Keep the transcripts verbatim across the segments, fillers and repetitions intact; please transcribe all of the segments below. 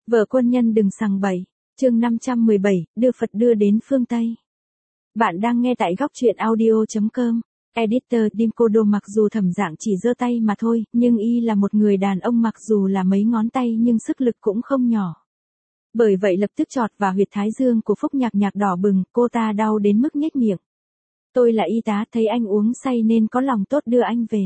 Vợ quân nhân đừng sằng bậy. Chương năm trăm mười bảy, đưa Phật đưa đến phương Tây. Bạn đang nghe tại góc truyện audio chấm com. Editor Dimkodo. Mặc dù Thẩm Dạng chỉ giơ tay mà thôi, nhưng y là một người đàn ông mặc dù là mấy ngón tay nhưng sức lực cũng không nhỏ. Bởi vậy lập tức chọt vào huyệt thái dương của Phúc Nhạc Nhạc đỏ bừng, cô ta đau đến mức nhếch miệng. Tôi là y tá, thấy anh uống say nên có lòng tốt đưa anh về.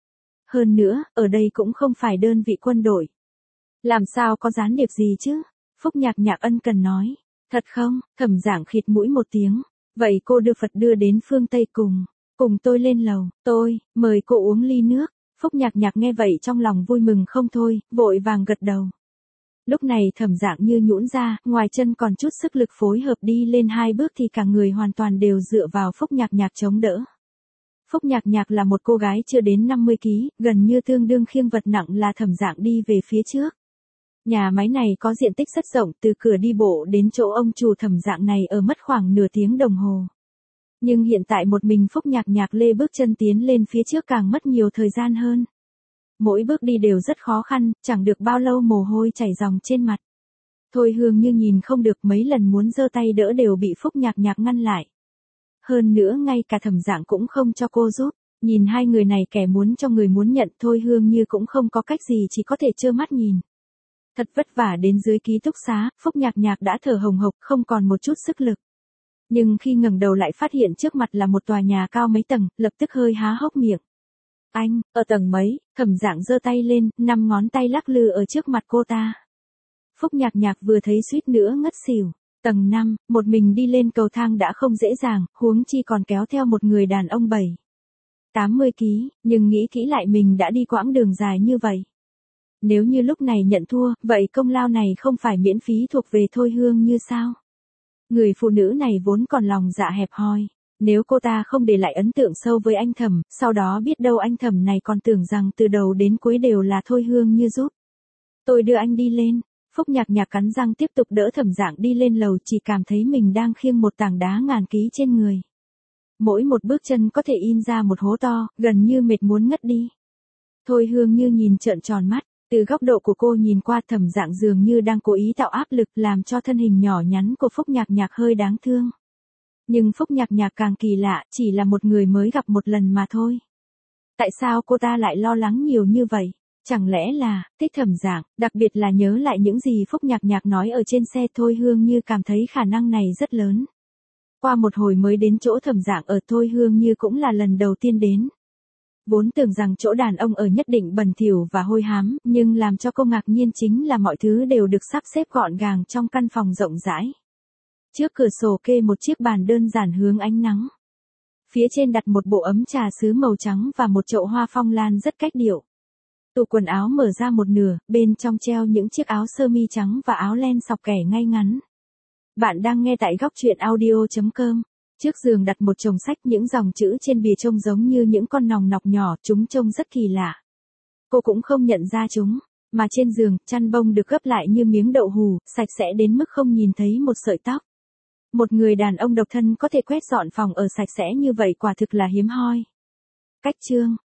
Hơn nữa, ở đây cũng không phải đơn vị quân đội. Làm sao có gián điệp gì chứ? Phúc Nhạc Nhạc ân cần nói. Thật không? Thẩm Dạng khịt mũi một tiếng. Vậy cô đưa Phật đưa đến phương Tây cùng. Cùng tôi lên lầu. Tôi, mời cô uống ly nước. Phúc Nhạc Nhạc nghe vậy trong lòng vui mừng không thôi, vội vàng gật đầu. Lúc này Thẩm Dạng như nhũn ra, ngoài chân còn chút sức lực phối hợp đi lên hai bước thì cả người hoàn toàn đều dựa vào Phúc Nhạc Nhạc chống đỡ. Phúc Nhạc Nhạc là một cô gái chưa đến năm mươi ki lô gam, gần như tương đương khiêng vật nặng là Thẩm Dạng đi về phía trước. Nhà máy này có diện tích rất rộng, từ cửa đi bộ đến chỗ ông chủ Thẩm Dạng này ở mất khoảng nửa tiếng đồng hồ. Nhưng hiện tại một mình Phúc Nhạc Nhạc lê bước chân tiến lên phía trước càng mất nhiều thời gian hơn. Mỗi bước đi đều rất khó khăn, chẳng được bao lâu mồ hôi chảy ròng trên mặt. Thôi Hương như nhìn không được, mấy lần muốn giơ tay đỡ đều bị Phúc Nhạc Nhạc ngăn lại. Hơn nữa ngay cả Thẩm Dạng cũng không cho cô giúp. Nhìn hai người này kẻ muốn cho người muốn nhận, Thôi Hương như cũng không có cách gì, chỉ có thể trơ mắt nhìn. Thật vất vả đến dưới ký túc xá, Phúc Nhạc Nhạc đã thở hồng hộc, không còn một chút sức lực. Nhưng khi ngẩng đầu lại phát hiện trước mặt là một tòa nhà cao mấy tầng, lập tức hơi há hốc miệng. Anh, ở tầng mấy? Thẩm Dạng giơ tay lên, năm ngón tay lắc lư ở trước mặt cô ta. Phúc Nhạc Nhạc vừa thấy suýt nữa ngất xỉu. Tầng năm, một mình đi lên cầu thang đã không dễ dàng, huống chi còn kéo theo một người đàn ông bảy, tám mươi ki lô gam, nhưng nghĩ kỹ lại mình đã đi quãng đường dài như vậy. Nếu như lúc này nhận thua, vậy công lao này không phải miễn phí thuộc về Thôi Hương như sao? Người phụ nữ này vốn còn lòng dạ hẹp hòi. Nếu cô ta không để lại ấn tượng sâu với anh Thẩm, sau đó biết đâu anh Thẩm này còn tưởng rằng từ đầu đến cuối đều là Thôi Hương như giúp. Tôi đưa anh đi lên. Phúc Nhạc Nhạc cắn răng tiếp tục đỡ Thẩm Dạng đi lên lầu, chỉ cảm thấy mình đang khiêng một tảng đá ngàn ký trên người. Mỗi một bước chân có thể in ra một hố to, gần như mệt muốn ngất đi. Thôi Hương như nhìn trợn tròn mắt. Từ góc độ của cô nhìn qua, Thẩm Dạng dường như đang cố ý tạo áp lực làm cho thân hình nhỏ nhắn của Phúc Nhạc Nhạc hơi đáng thương. Nhưng Phúc Nhạc Nhạc càng kỳ lạ, chỉ là một người mới gặp một lần mà thôi. Tại sao cô ta lại lo lắng nhiều như vậy? Chẳng lẽ là, thích Thẩm Dạng, đặc biệt là nhớ lại những gì Phúc Nhạc Nhạc nói ở trên xe. Thôi Hương như cảm thấy khả năng này rất lớn. Qua một hồi mới đến chỗ Thẩm Dạng ở, Thôi Hương như cũng là lần đầu tiên đến. Vốn tưởng rằng chỗ đàn ông ở nhất định bẩn thỉu và hôi hám, nhưng làm cho cô ngạc nhiên chính là mọi thứ đều được sắp xếp gọn gàng trong căn phòng rộng rãi. Trước cửa sổ kê một chiếc bàn đơn giản hướng ánh nắng. Phía trên đặt một bộ ấm trà sứ màu trắng và một chậu hoa phong lan rất cách điệu. Tủ quần áo mở ra một nửa, bên trong treo những chiếc áo sơ mi trắng và áo len sọc kẻ ngay ngắn. Bạn đang nghe tại góc truyện audio chấm com. Trước giường đặt một chồng sách, những dòng chữ trên bìa trông giống như những con nòng nọc nhỏ, chúng trông rất kỳ lạ. Cô cũng không nhận ra chúng, mà trên giường, chăn bông được gấp lại như miếng đậu hù, sạch sẽ đến mức không nhìn thấy một sợi tóc. Một người đàn ông độc thân có thể quét dọn phòng ở sạch sẽ như vậy quả thực là hiếm hoi. Cách chương,